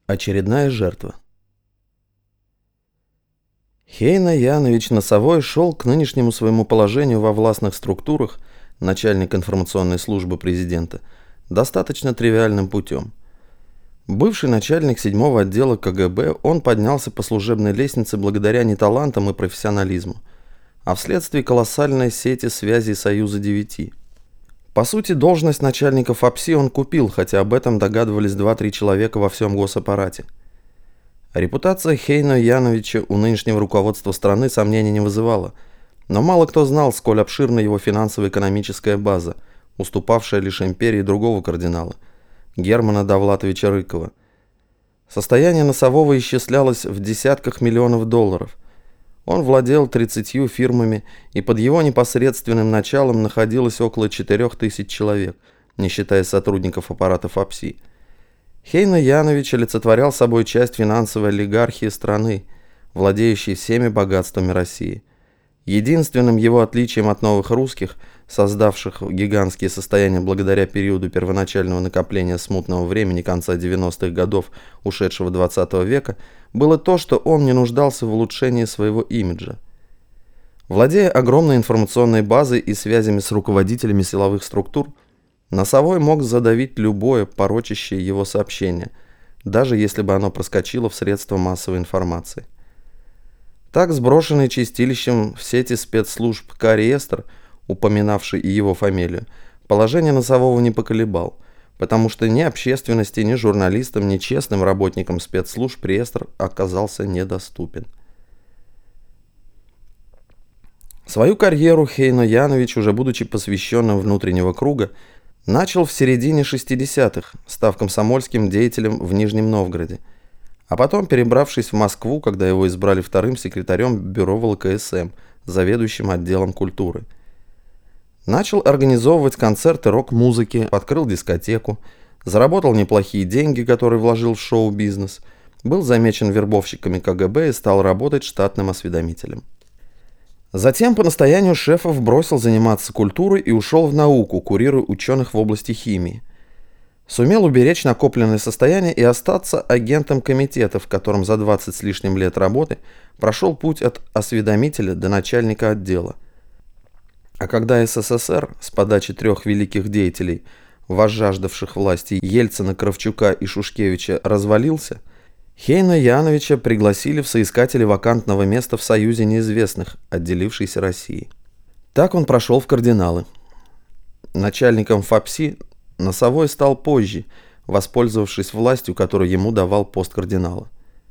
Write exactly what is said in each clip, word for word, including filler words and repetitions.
Очередная жертва. Хейно Янович Носовой шел к нынешнему своему положению во властных структурах, начальник информационной службы президента, достаточно тривиальным путем. Бывший начальник седьмого отдела ка гэ бэ, он поднялся по служебной лестнице благодаря не талантам и профессионализму, а вследствие колоссальной сети связей Союза девяти. По сути, должность начальника ФАПСИ он купил, хотя об этом догадывались два-три человека во всем госаппарате. Репутация Хейно Яновича у нынешнего руководства страны сомнений не вызывала, но мало кто знал, сколь обширна его финансово-экономическая база, уступавшая лишь империи другого кардинала, Германа Довлатовича Рыкова. Состояние Носового исчислялось в десятках миллионов долларов. Он владел тридцатью фирмами, и под его непосредственным началом находилось около четырех тысяч человек, не считая сотрудников аппарата ФАПСИ. Хейно Янович олицетворял собой часть финансовой олигархии страны, владеющей всеми богатствами России. Единственным его отличием от новых русских, создавших гигантские состояния благодаря периоду первоначального накопления смутного времени конца девяностых годов ушедшего двадцатого века, было то, что он не нуждался в улучшении своего имиджа. Владея огромной информационной базой и связями с руководителями силовых структур, Носовой мог задавить любое порочащее его сообщение, даже если бы оно проскочило в средства массовой информации. Так, сброшенный чистилищем в сети спецслужб ка-реестр, упоминавший и его фамилию, положение Носового не поколебал, потому что ни общественности, ни журналистам, ни честным работникам спецслужб реестр оказался недоступен. Свою карьеру Хейно Янович, уже будучи посвященным внутреннего круга, начал в середине шестидесятых, став комсомольским деятелем в Нижнем Новгороде, а потом перебравшись в Москву, когда его избрали вторым секретарем бюро вэ эл ка эс эм, заведующим отделом культуры. Начал организовывать концерты рок-музыки, открыл дискотеку, заработал неплохие деньги, которые вложил в шоу-бизнес, был замечен вербовщиками ка гэ бэ и стал работать штатным осведомителем. Затем по настоянию шефов бросил заниматься культурой и ушел в науку, курируя ученых в области химии. Сумел уберечь накопленное состояние и остаться агентом комитета, в котором за двадцать с лишним лет работы прошел путь от осведомителя до начальника отдела. А когда эс эс эс эр с подачи трех великих деятелей, возжаждавших власти Ельцина, Кравчука и Шушкевича, развалился, Хейно Яновича пригласили в соискатели вакантного места в Союзе неизвестных, отделившейся России. Так он прошел в кардиналы. Начальником ФАПСИ Носовой стал позже, воспользовавшись властью, которую ему давал пост кардинала.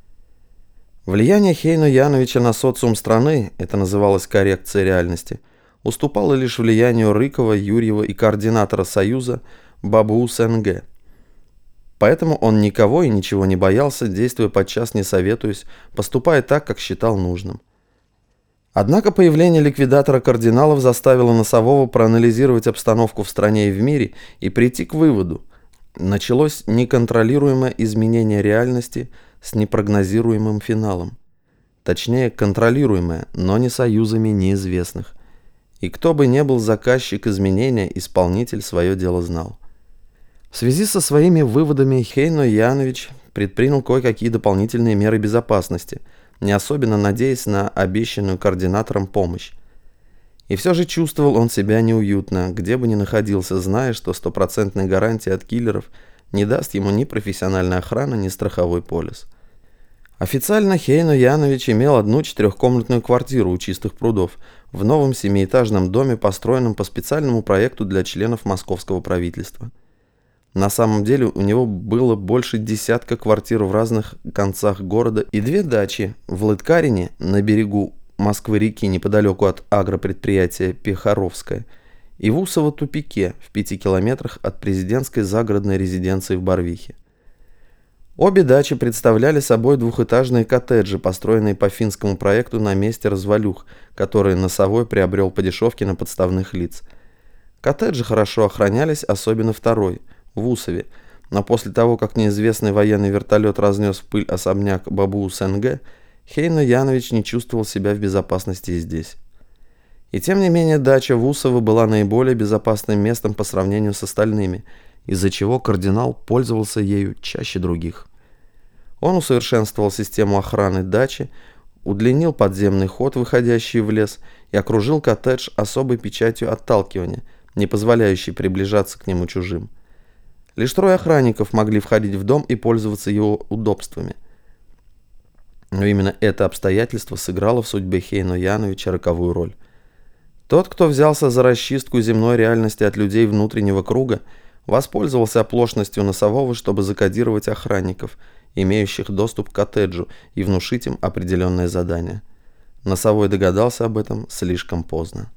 Влияние Хейно Яновича на социум страны, это называлось коррекцией реальности, уступало лишь влиянию Рыкова, Юрьева и координатора Союза Бабу Сенге. Поэтому он никого и ничего не боялся, действуя подчас не советуясь, поступая так, как считал нужным. Однако появление ликвидатора кардиналов заставило Носового проанализировать обстановку в стране и в мире и прийти к выводу: началось неконтролируемое изменение реальности с непрогнозируемым финалом. Точнее, контролируемое, но не союзами неизвестных. И кто бы ни был заказчик изменения, исполнитель свое дело знал. В связи со своими выводами Хейно Янович предпринял кое-какие дополнительные меры безопасности, не особенно надеясь на обещанную координатором помощь. И все же чувствовал он себя неуютно, где бы ни находился, зная, что стопроцентной гарантии от киллеров не даст ему ни профессиональная охрана, ни страховой полис. Официально Хейно Янович имел одну четырехкомнатную квартиру у Чистых прудов в новом семиэтажном доме, построенном по специальному проекту для членов московского правительства. На самом деле у него было больше десятка квартир в разных концах города и две дачи в Лыткарине на берегу Москвы-реки неподалеку от агропредприятия Пехоровское и в Усово-тупике в пяти километрах от президентской загородной резиденции в Барвихе. Обе дачи представляли собой двухэтажные коттеджи, построенные по финскому проекту на месте развалюх, которые Носовой приобрел по дешевке на подставных лиц. Коттеджи хорошо охранялись, особенно второй – в Усове, но после того, как неизвестный военный вертолет разнес в пыль особняк Бабу Сенге, Хейно Янович не чувствовал себя в безопасности и здесь. И тем не менее дача в Усово была наиболее безопасным местом по сравнению с остальными, из-за чего кардинал пользовался ею чаще других. Он усовершенствовал систему охраны дачи, удлинил подземный ход, выходящий в лес, и окружил коттедж особой печатью отталкивания, не позволяющей приближаться к нему чужим. Лишь трое охранников могли входить в дом и пользоваться его удобствами. Но именно это обстоятельство сыграло в судьбе Хейно Яновича роковую роль. Тот, кто взялся за расчистку земной реальности от людей внутреннего круга, воспользовался оплошностью носового, чтобы закодировать охранников, имеющих доступ к коттеджу, и внушить им определенное задание. Носовой догадался об этом слишком поздно.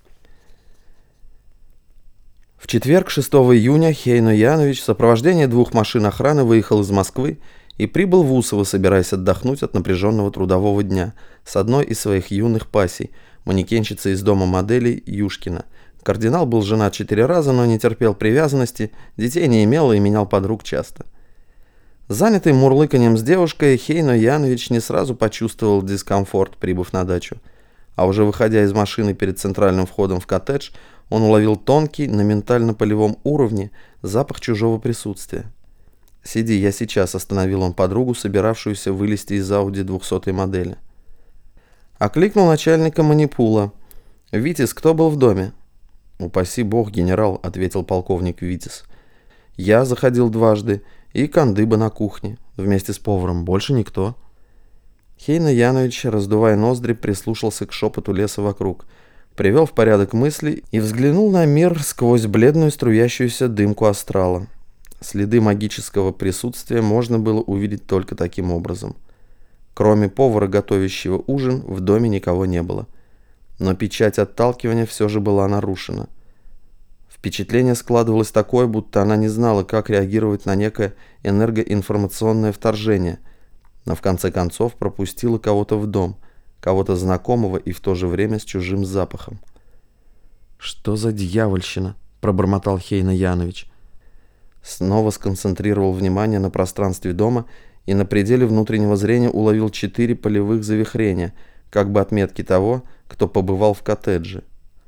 В четверг, шестого июня, Хейно Янович в сопровождении двух машин охраны выехал из Москвы и прибыл в Усово, собираясь отдохнуть от напряженного трудового дня с одной из своих юных пассий, манекенщицей из дома моделей Юшкина. Кардинал был женат четыре раза, но не терпел привязанности, детей не имел и менял подруг часто. Занятый мурлыканьем с девушкой, Хейно Янович не сразу почувствовал дискомфорт, прибыв на дачу. А уже выходя из машины перед центральным входом в коттедж, он уловил тонкий, на ментально-полевом уровне, запах чужого присутствия. «Сиди, я сейчас», — остановил он подругу, собиравшуюся вылезти из Ауди двухсотой модели. Окликнул начальника манипула. «Витис, кто был в доме?» «Упаси бог, генерал», — ответил полковник Витис. «Я заходил дважды, и Кандыба на кухне, вместе с поваром, больше никто». Хейно Янович, раздувая ноздри, прислушался к шепоту леса вокруг, привел в порядок мысли и взглянул на мир сквозь бледную струящуюся дымку астрала. Следы магического присутствия можно было увидеть только таким образом. Кроме повара, готовящего ужин, в доме никого не было. Но печать отталкивания все же была нарушена. Впечатление складывалось такое, будто она не знала, как реагировать на некое энергоинформационное вторжение, но в конце концов пропустила кого-то в дом, кого-то знакомого и в то же время с чужим запахом. «Что за дьявольщина?» – пробормотал Хейно Янович. Снова сконцентрировал внимание на пространстве дома и на пределе внутреннего зрения уловил четыре полевых завихрения, как бы отметки того, кто побывал в коттедже.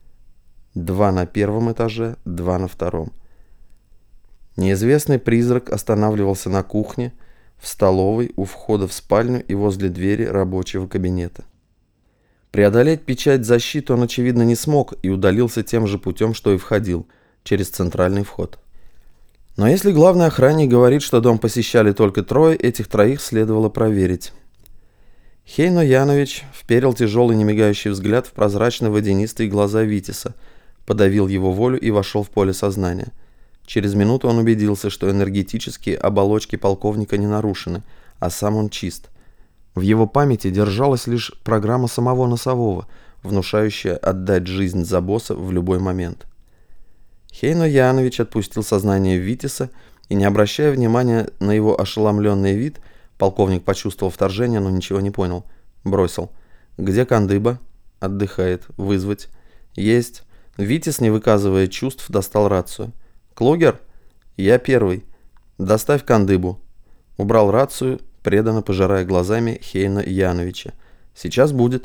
Два на первом этаже, два на втором. Неизвестный призрак останавливался на кухне, в столовой, у входа в спальню и возле двери рабочего кабинета. Преодолеть печать защиты он, очевидно, не смог и удалился тем же путем, что и входил, через центральный вход. Но если главный охранник говорит, что дом посещали только трое, этих троих следовало проверить. Хейно Янович вперил тяжелый немигающий взгляд в прозрачно-водянистые глаза Витиса, подавил его волю и вошел в поле сознания. Через минуту он убедился, что энергетические оболочки полковника не нарушены, а сам он чист. В его памяти держалась лишь программа самого носового, внушающая отдать жизнь за босса в любой момент. Хейно Янович отпустил сознание Витиса и, не обращая внимания на его ошеломленный вид, полковник почувствовал вторжение, но ничего не понял. Бросил. «Где Кандыба?» «Отдыхает. Вызвать». «Есть». Витис, не выказывая чувств, достал рацию. «Клугер?» «Я первый. Доставь Кандыбу». Убрал рацию, преданно пожирая глазами Хейно Яновича. «Сейчас будет».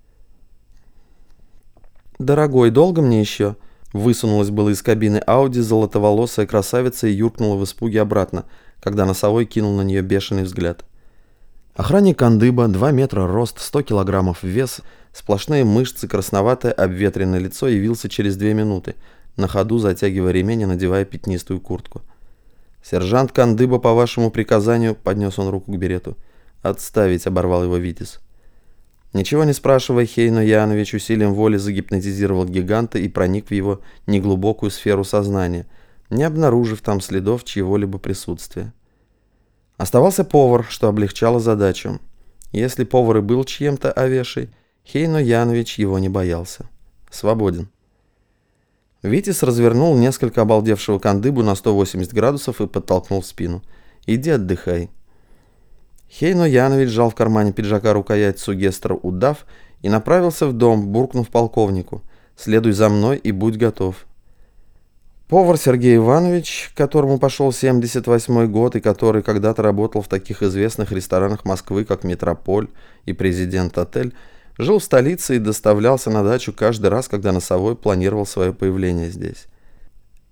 «Дорогой, долго мне еще?» Высунулась было из кабины Ауди золотоволосая красавица и юркнула в испуге обратно, когда носовой кинул на нее бешеный взгляд. Охранник Кандыба, два метра рост, сто килограммов вес, сплошные мышцы, красноватое обветренное лицо, явился через две минуты, на ходу затягивая ремень и надевая пятнистую куртку. «Сержант Кандыба, по вашему приказанию», — поднес он руку к берету. «Отставить», — оборвал его Витис. Ничего не спрашивая, Хейно Янович усилием воли загипнотизировал гиганта и проник в его неглубокую сферу сознания, не обнаружив там следов чьего-либо присутствия. Оставался повар, что облегчало задачу. Если повар и был чьем-то овешей, Хейно Янович его не боялся. Свободен. Витис развернул несколько обалдевшего Кандыбу на сто восемьдесят градусов и подтолкнул в спину. «Иди отдыхай». Хейно Янович сжал в кармане пиджака рукоять сугестра удав и направился в дом, буркнув полковнику: «Следуй за мной и будь готов». Повар Сергей Иванович, которому пошел семьдесят восьмой год и который когда-то работал в таких известных ресторанах Москвы, как «Метрополь» и «Президент-отель», жил в столице и доставлялся на дачу каждый раз, когда носовой планировал свое появление здесь.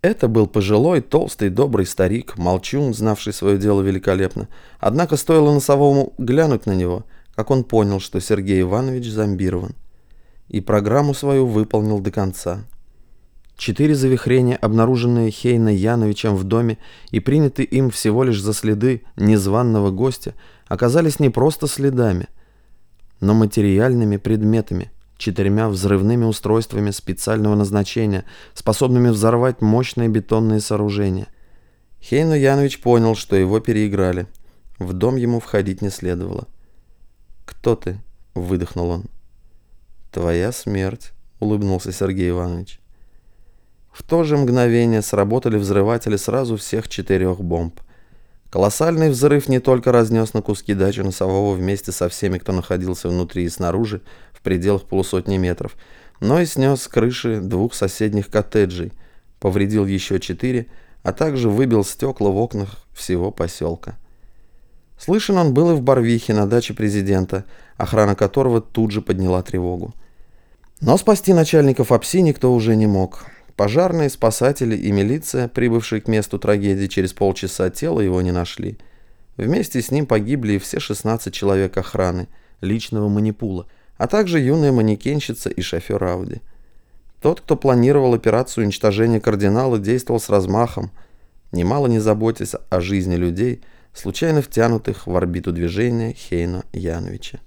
Это был пожилой, толстый, добрый старик, молчун, знавший свое дело великолепно. Однако стоило носовому глянуть на него, как он понял, что Сергей Иванович зомбирован. И программу свою выполнил до конца. Четыре завихрения, обнаруженные Хейно Яновичем в доме и принятые им всего лишь за следы незваного гостя, оказались не просто следами, но материальными предметами, четырьмя взрывными устройствами специального назначения, способными взорвать мощные бетонные сооружения. Хейно Янович понял, что его переиграли. В дом ему входить не следовало. «Кто ты?» — выдохнул он. «Твоя смерть», — улыбнулся Сергей Иванович. В то же мгновение сработали взрыватели сразу всех четырех бомб. Колоссальный взрыв не только разнес на куски дачу носового вместе со всеми, кто находился внутри и снаружи, в пределах полусотни метров, но и снес с крыши двух соседних коттеджей, повредил еще четыре, а также выбил стекла в окнах всего поселка. Слышен он был и в Барвихе на даче президента, охрана которого тут же подняла тревогу. Но спасти начальников ОПСИ никто уже не мог. Пожарные, спасатели и милиция, прибывшие к месту трагедии через полчаса, тела его не нашли. Вместе с ним погибли и все шестнадцать человек охраны, личного манипула, а также юная манекенщица и шофер Ауди. Тот, кто планировал операцию уничтожения кардинала, действовал с размахом, немало не заботясь о жизни людей, случайно втянутых в орбиту движения Хейно Яновича.